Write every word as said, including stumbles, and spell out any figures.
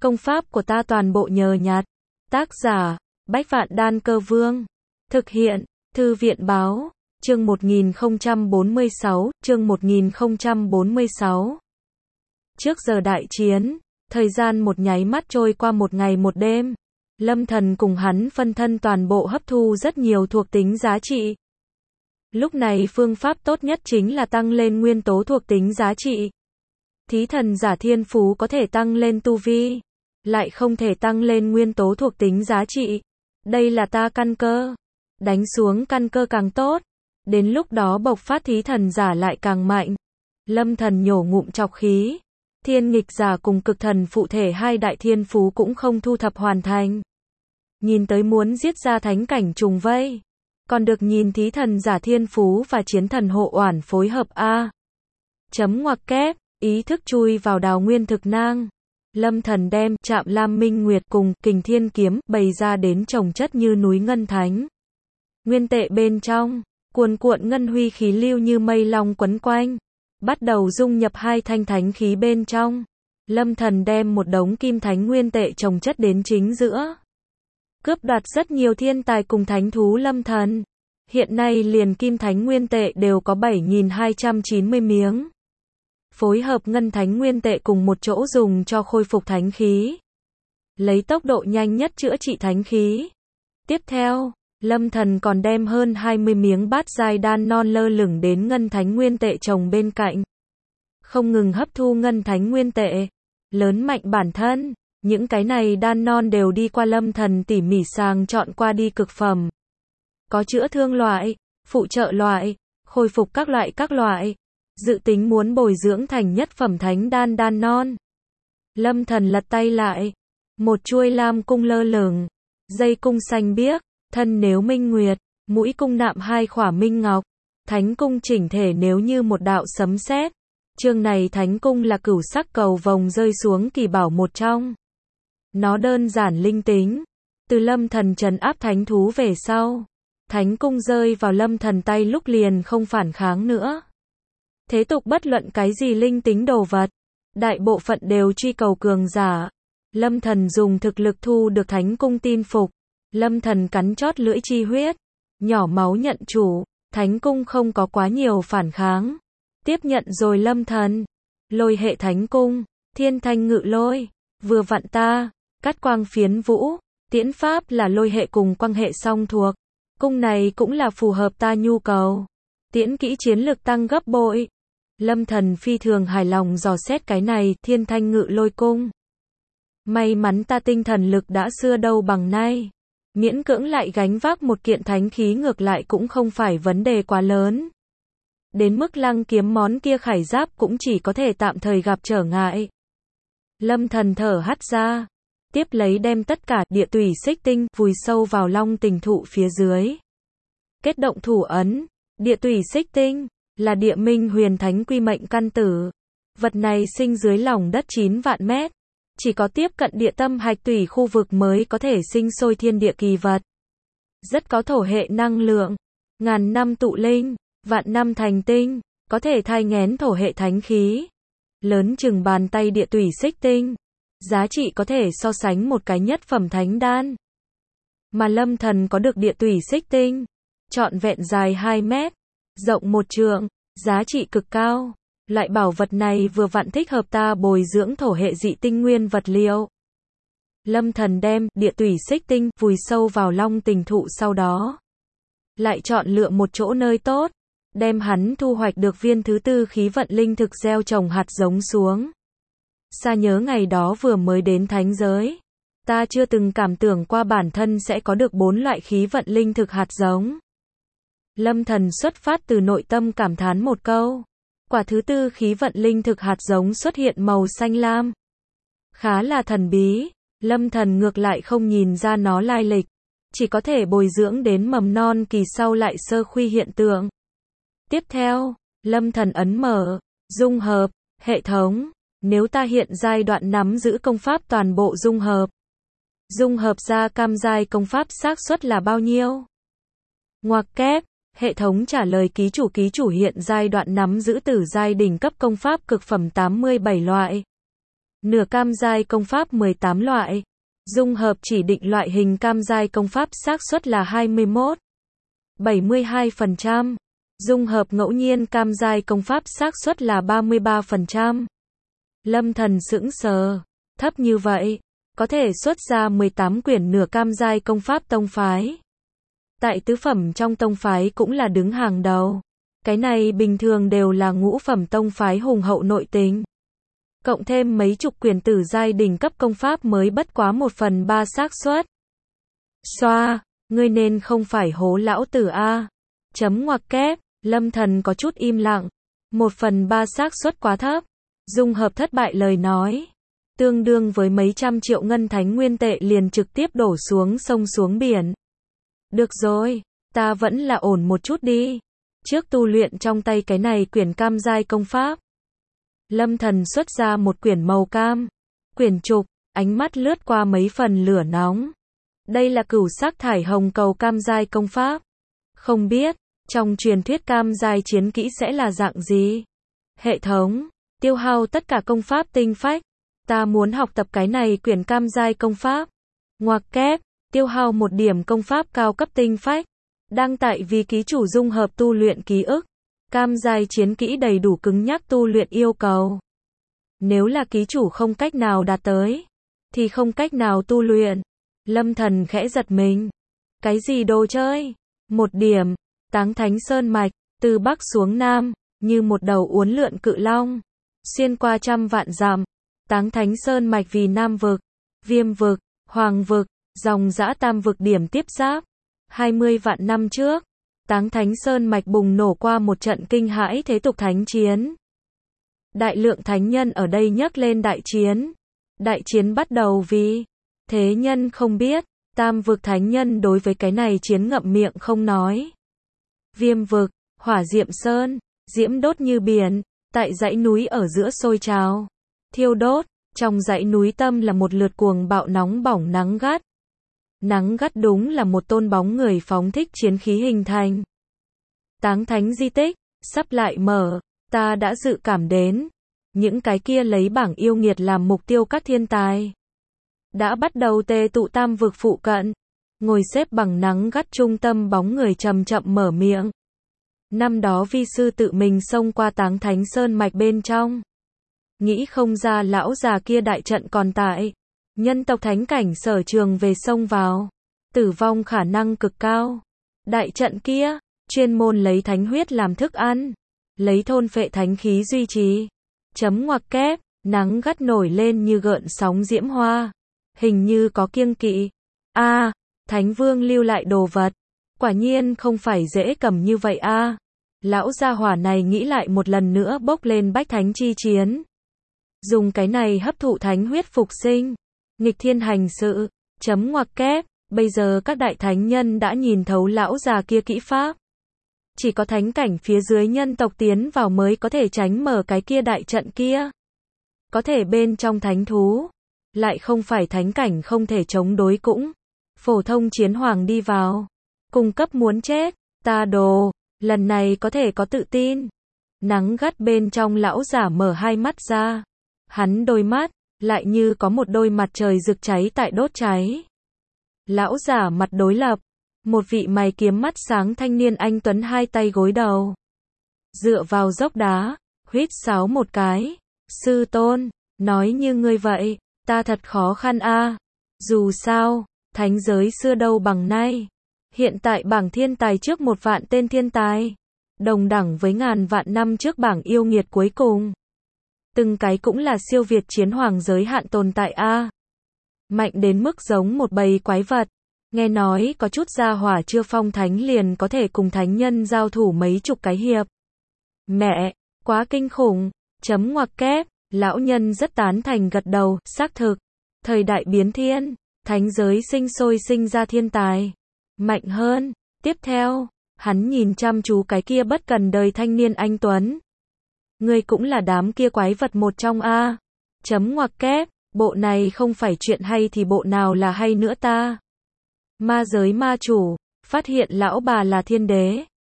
Công pháp của ta toàn bộ nhờ nhặt. Tác giả, Bách Vạn Đan Cơ Vương. Thực hiện, Thư viện Báo. Chương một nghìn không trăm bốn mươi sáu, chương một nghìn không trăm bốn mươi sáu. Trước giờ đại chiến, thời gian một nháy mắt trôi qua một ngày một đêm. Lâm Thần cùng hắn phân thân toàn bộ hấp thu rất nhiều thuộc tính giá trị. Lúc này phương pháp tốt nhất chính là tăng lên nguyên tố thuộc tính giá trị. Thí thần giả thiên phú có thể tăng lên tu vi, lại không thể tăng lên nguyên tố thuộc tính giá trị. Đây là ta căn cơ. Đánh xuống căn cơ càng tốt. Đến lúc đó bộc phát thí thần giả lại càng mạnh. Lâm Thần nhổ ngụm trọc khí. Thiên nghịch giả cùng cực thần phụ thể hai đại thiên phú cũng không thu thập hoàn thành. Nhìn tới muốn giết ra thánh cảnh trùng vây. Còn được nhìn thí thần giả thiên phú và chiến thần hộ oản phối hợp A. Chấm ngoặc kép, ý thức chui vào đào nguyên thực nang. Lâm Thần đem Trạm Lam Minh Nguyệt cùng Kình Thiên kiếm bày ra đến chồng chất như núi ngân thánh. Nguyên tệ bên trong, cuồn cuộn ngân huy khí lưu như mây long quấn quanh, bắt đầu dung nhập hai thanh thánh khí bên trong. Lâm Thần đem một đống kim thánh nguyên tệ chồng chất đến chính giữa. Cướp đoạt rất nhiều thiên tài cùng thánh thú Lâm Thần. Hiện nay liền kim thánh nguyên tệ đều có bảy nghìn hai trăm chín mươi miếng. Phối hợp ngân thánh nguyên tệ cùng một chỗ dùng cho khôi phục thánh khí. Lấy tốc độ nhanh nhất chữa trị thánh khí. Tiếp theo, Lâm Thần còn đem hơn hai mươi miếng bát giai đan non lơ lửng đến ngân thánh nguyên tệ trồng bên cạnh. Không ngừng hấp thu ngân thánh nguyên tệ, lớn mạnh bản thân. Những cái này đan non đều đi qua Lâm Thần tỉ mỉ sàng chọn qua đi cực phẩm. Có chữa thương loại, phụ trợ loại, khôi phục các loại các loại. Dự tính muốn bồi dưỡng thành nhất phẩm thánh đan đan non. Lâm Thần lật tay lại. Một chuôi lam cung lơ lửng. Dây cung xanh biếc. Thân nếu minh nguyệt. Mũi cung nạm hai khỏa minh ngọc. Thánh cung chỉnh thể nếu như một đạo sấm sét. Chương này thánh cung là cửu sắc cầu vồng rơi xuống kỳ bảo một trong. Nó đơn giản linh tính. Từ Lâm Thần trấn áp thánh thú về sau. Thánh cung rơi vào Lâm Thần tay lúc liền không phản kháng nữa. Thế tục bất luận cái gì linh tính đồ vật, đại bộ phận đều truy cầu cường giả. Lâm Thần dùng thực lực thu được thánh cung tin phục. Lâm Thần cắn chót lưỡi chi huyết, nhỏ máu nhận chủ, thánh cung không có quá nhiều phản kháng. Tiếp nhận rồi Lâm Thần. Lôi hệ thánh cung, thiên thanh ngự lôi, vừa vặn ta, cắt quang phiến vũ, tiễn pháp là lôi hệ cùng quang hệ song thuộc. Cung này cũng là phù hợp ta nhu cầu. Tiễn kỹ chiến lực tăng gấp bội. Lâm Thần phi thường hài lòng dò xét cái này thiên thanh ngự lôi cung. May mắn ta tinh thần lực đã xưa đâu bằng nay. Miễn cưỡng lại gánh vác một kiện thánh khí ngược lại cũng không phải vấn đề quá lớn. Đến mức lăng kiếm món kia khải giáp cũng chỉ có thể tạm thời gặp trở ngại. Lâm Thần thở hắt ra. Tiếp lấy đem tất cả địa tủy xích tinh vùi sâu vào long tình thụ phía dưới. Kết động thủ ấn. Địa tủy xích tinh là địa minh huyền thánh quy mệnh căn tử. Vật này sinh dưới lòng đất chín vạn mét. Chỉ có tiếp cận địa tâm hạch tủy khu vực mới có thể sinh sôi thiên địa kỳ vật. Rất có thổ hệ năng lượng. Ngàn năm tụ linh, vạn năm thành tinh, có thể thai nghén thổ hệ thánh khí. Lớn chừng bàn tay địa tủy xích tinh. Giá trị có thể so sánh một cái nhất phẩm thánh đan. Mà Lâm Thần có được địa tủy xích tinh. Trọn vẹn dài hai mét. Rộng một trượng, giá trị cực cao. Loại bảo vật này vừa vặn thích hợp ta bồi dưỡng thổ hệ dị tinh nguyên vật liệu. Lâm Thần đem địa tủy xích tinh vùi sâu vào long tình thụ sau đó. Lại chọn lựa một chỗ nơi tốt. Đem hắn thu hoạch được viên thứ tư khí vận linh thực gieo trồng hạt giống xuống. Xa nhớ ngày đó vừa mới đến thánh giới. Ta chưa từng cảm tưởng qua bản thân sẽ có được bốn loại khí vận linh thực hạt giống. Lâm Thần xuất phát từ nội tâm cảm thán một câu. Quả thứ tư khí vận linh thực hạt giống xuất hiện màu xanh lam. Khá là thần bí. Lâm Thần ngược lại không nhìn ra nó lai lịch. Chỉ có thể bồi dưỡng đến mầm non kỳ sau lại sơ khuy hiện tượng. Tiếp theo, Lâm Thần ấn mở, dung hợp, hệ thống. Nếu ta hiện giai đoạn nắm giữ công pháp toàn bộ dung hợp. Dung hợp ra cam giai công pháp xác suất là bao nhiêu? Ngoặc kép, hệ thống trả lời ký chủ ký chủ hiện giai đoạn nắm giữ tử giai đỉnh cấp công pháp cực phẩm tám mươi bảy loại. Nửa cam giai công pháp mười tám loại. Dung hợp chỉ định loại hình cam giai công pháp xác suất là hai mươi mốt phẩy bảy mươi hai phần trăm. Dung hợp ngẫu nhiên cam giai công pháp xác suất là ba mươi ba phần trăm. Lâm Thần sững sờ, thấp như vậy, có thể xuất ra mười tám quyển nửa cam giai công pháp tông phái. Tại tứ phẩm trong tông phái cũng là đứng hàng đầu. Cái này bình thường đều là ngũ phẩm tông phái hùng hậu nội tình. Cộng thêm mấy chục quyển tử giai đỉnh cấp công pháp mới bất quá một phần ba xác suất. Xoa, ngươi nên không phải hố lão tử a. Chấm ngoặc kép, Lâm Thần có chút im lặng. Một phần ba xác suất quá thấp. Dung hợp thất bại lời nói, tương đương với mấy trăm triệu ngân thánh nguyên tệ liền trực tiếp đổ xuống sông xuống biển. Được rồi, ta vẫn là ổn một chút đi. Trước tu luyện trong tay cái này quyển cam giai công pháp. Lâm Thần xuất ra một quyển màu cam. Quyển trục, ánh mắt lướt qua mấy phần lửa nóng. Đây là cửu sắc thải hồng cầu cam giai công pháp. Không biết, trong truyền thuyết cam giai chiến kỹ sẽ là dạng gì? Hệ thống, tiêu hao tất cả công pháp tinh phách. Ta muốn học tập cái này quyển cam giai công pháp. Ngoặc kép, tiêu hao một điểm công pháp cao cấp tinh phách. Đăng tại vì ký chủ dung hợp tu luyện ký ức. Cam giai chiến kỹ đầy đủ cứng nhắc tu luyện yêu cầu. Nếu là ký chủ không cách nào đạt tới, thì không cách nào tu luyện. Lâm Thần khẽ giật mình. Cái gì đồ chơi? Một điểm, Táng Thánh Sơn Mạch, từ Bắc xuống Nam, như một đầu uốn lượn cự long. Xuyên qua trăm vạn dặm. Táng Thánh Sơn Mạch vì Nam vực, Viêm vực, Hoàng vực, dòng dã tam vực điểm tiếp giáp. hai mươi vạn năm trước, Táng Thánh Sơn Mạch bùng nổ qua một trận kinh hãi thế tục thánh chiến. Đại lượng thánh nhân ở đây nhấc lên đại chiến. Đại chiến bắt đầu vì thế nhân không biết, tam vực thánh nhân đối với cái này chiến ngậm miệng không nói. Viêm vực, Hỏa Diệm Sơn, diễm đốt như biển, tại dãy núi ở giữa sôi trào, thiêu đốt, trong dãy núi tâm là một lượt cuồng bạo nóng bỏng nắng gắt. Nắng gắt đúng là một tôn bóng người phóng thích chiến khí hình thành. Táng Thánh di tích, sắp lại mở, ta đã dự cảm đến. Những cái kia lấy bảng yêu nghiệt làm mục tiêu các thiên tài. Đã bắt đầu tề tụ tam vực phụ cận. Ngồi xếp bằng nắng gắt trung tâm bóng người chậm chậm mở miệng. Năm đó vi sư tự mình xông qua Táng Thánh Sơn Mạch bên trong. Nghĩ không ra lão già kia đại trận còn tại. Nhân tộc thánh cảnh sở trường về xông vào. Tử vong khả năng cực cao. Đại trận kia, chuyên môn lấy thánh huyết làm thức ăn. Lấy thôn phệ thánh khí duy trì. Chấm ngoặc kép, nắng gắt nổi lên như gợn sóng diễm hoa. Hình như có kiêng kỵ. A, à, Thánh Vương lưu lại đồ vật. Quả nhiên không phải dễ cầm như vậy a. À. Lão gia hỏa này nghĩ lại một lần nữa bốc lên bách thánh chi chiến. Dùng cái này hấp thụ thánh huyết phục sinh. Nghịch thiên hành sự. Chấm ngoặc kép, bây giờ các đại thánh nhân đã nhìn thấu lão già kia kỹ pháp. Chỉ có thánh cảnh phía dưới nhân tộc tiến vào mới có thể tránh mở cái kia đại trận kia. Có thể bên trong thánh thú, lại không phải thánh cảnh không thể chống đối cũng. Phổ thông chiến hoàng đi vào, cung cấp muốn chết, ta đồ, lần này có thể có tự tin. Nắng gắt bên trong lão giả mở hai mắt ra. Hắn đôi mắt, lại như có một đôi mặt trời rực cháy tại đốt cháy. Lão giả mặt đối lập. Một vị mày kiếm mắt sáng thanh niên anh tuấn hai tay gối đầu. Dựa vào dốc đá, huýt sáo một cái. Sư tôn, nói như ngươi vậy, ta thật khó khăn a. Dù sao, thánh giới xưa đâu bằng nay. Hiện tại bảng thiên tài trước một vạn tên thiên tài. Đồng đẳng với ngàn vạn năm trước bảng yêu nghiệt cuối cùng. Từng cái cũng là siêu việt chiến hoàng giới hạn tồn tại a. Mạnh đến mức giống một bầy quái vật. Nghe nói có chút gia hỏa chưa phong thánh liền có thể cùng thánh nhân giao thủ mấy chục cái hiệp. Mẹ, quá kinh khủng. Chấm ngoặc kép, lão nhân rất tán thành gật đầu, xác thực. Thời đại biến thiên, thánh giới sinh sôi sinh ra thiên tài. Mạnh hơn, tiếp theo, hắn nhìn chăm chú cái kia bất cần đời thanh niên anh tuấn. Ngươi cũng là đám kia quái vật một trong a. Chấm ngoặc kép, bộ này không phải chuyện hay thì bộ nào là hay nữa ta. Ma giới ma chủ, phát hiện lão bà là thiên đế.